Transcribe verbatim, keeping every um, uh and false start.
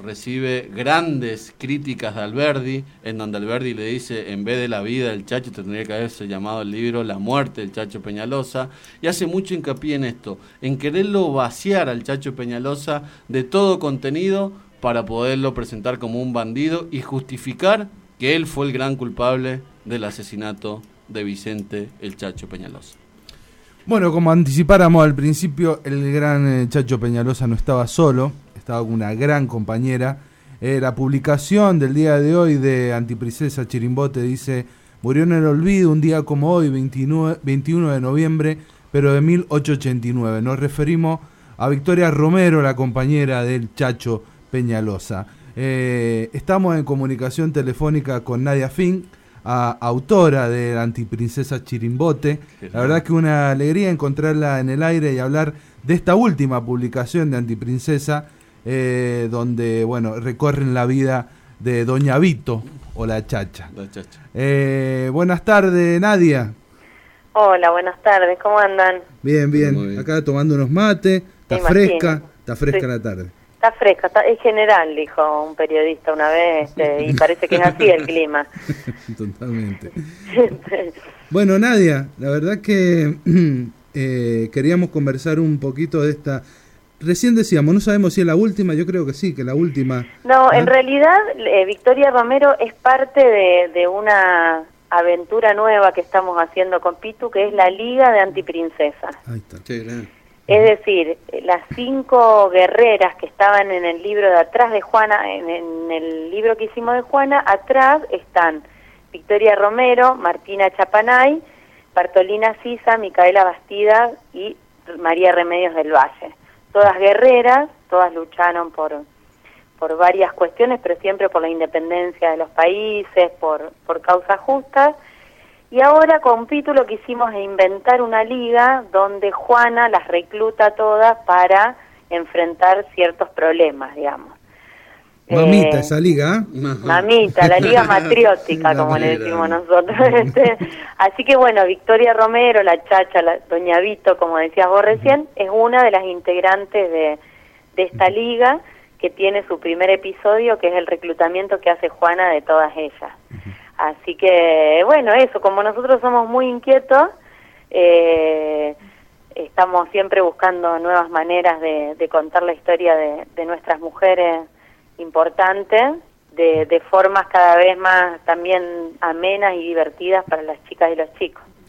recibe grandes críticas de Alberdi, en donde Alberdi le dice, en vez de la vida del Chacho, tendría que haberse llamado el libro La muerte del Chacho Peñalosa, y hace mucho hincapié en esto, en quererlo vaciar al Chacho Peñalosa de todo contenido para poderlo presentar como un bandido y justificar que él fue el gran culpable del asesinato de Vicente el Chacho Peñalosa. Bueno, como anticipáramos al principio, el gran eh, Chacho Peñalosa no estaba solo, estaba con una gran compañera. Eh, la publicación del día de hoy de Antiprincesa Chirimbote dice: murió en el olvido un día como hoy, veintiuno de noviembre, pero de mil ochocientos ochenta y nueve. Nos referimos a Victoria Romero, la compañera del Chacho Peñalosa. Eh, estamos en comunicación telefónica con Nadia Fink, a, autora de la Antiprincesa Chirimbote. La verdad que una alegría encontrarla en el aire y hablar de esta última publicación de Antiprincesa, eh, donde bueno recorren la vida de Doña Vito o la Chacha. La Chacha. Eh, buenas tardes, Nadia. Hola, buenas tardes, ¿cómo andan? Bien, bien, bien. Acá tomando unos mates, está fresca, está fresca sí. La tarde. Está fresca, está, es general, dijo un periodista una vez, este, y parece que es así el clima. Totalmente. Bueno, Nadia, la verdad que eh, queríamos conversar un poquito de esta... Recién decíamos, no sabemos si es la última, yo creo que sí, que la última... No, ¿no? En realidad eh, Victoria Romero es parte de, de una aventura nueva que estamos haciendo con Pitu, que es la Liga de Antiprincesas. Ahí está. Sí, es decir, las cinco guerreras que estaban en el libro de atrás de Juana, en, en el libro que hicimos de Juana, atrás están Victoria Romero, Martina Chapanay, Bartolina Sisa, Micaela Bastida y María Remedios del Valle. Todas guerreras, todas lucharon por, por varias cuestiones, pero siempre por la independencia de los países, por, por causas justas. Y ahora con Pitu lo que hicimos es inventar una liga donde Juana las recluta todas para enfrentar ciertos problemas, digamos. Mamita, eh, esa liga. Mamita, la liga matriótica, como manera, le decimos nosotros. Este, así que bueno, Victoria Romero, la Chacha, la Doña Vito, como decías vos recién, es una de las integrantes de, de esta liga, que tiene su primer episodio, que es el reclutamiento que hace Juana de todas ellas. Así que, bueno, eso, como nosotros somos muy inquietos, eh, estamos siempre buscando nuevas maneras de, de contar la historia de, de nuestras mujeres importantes, de, de formas cada vez más también amenas y divertidas para las chicas y los chicos.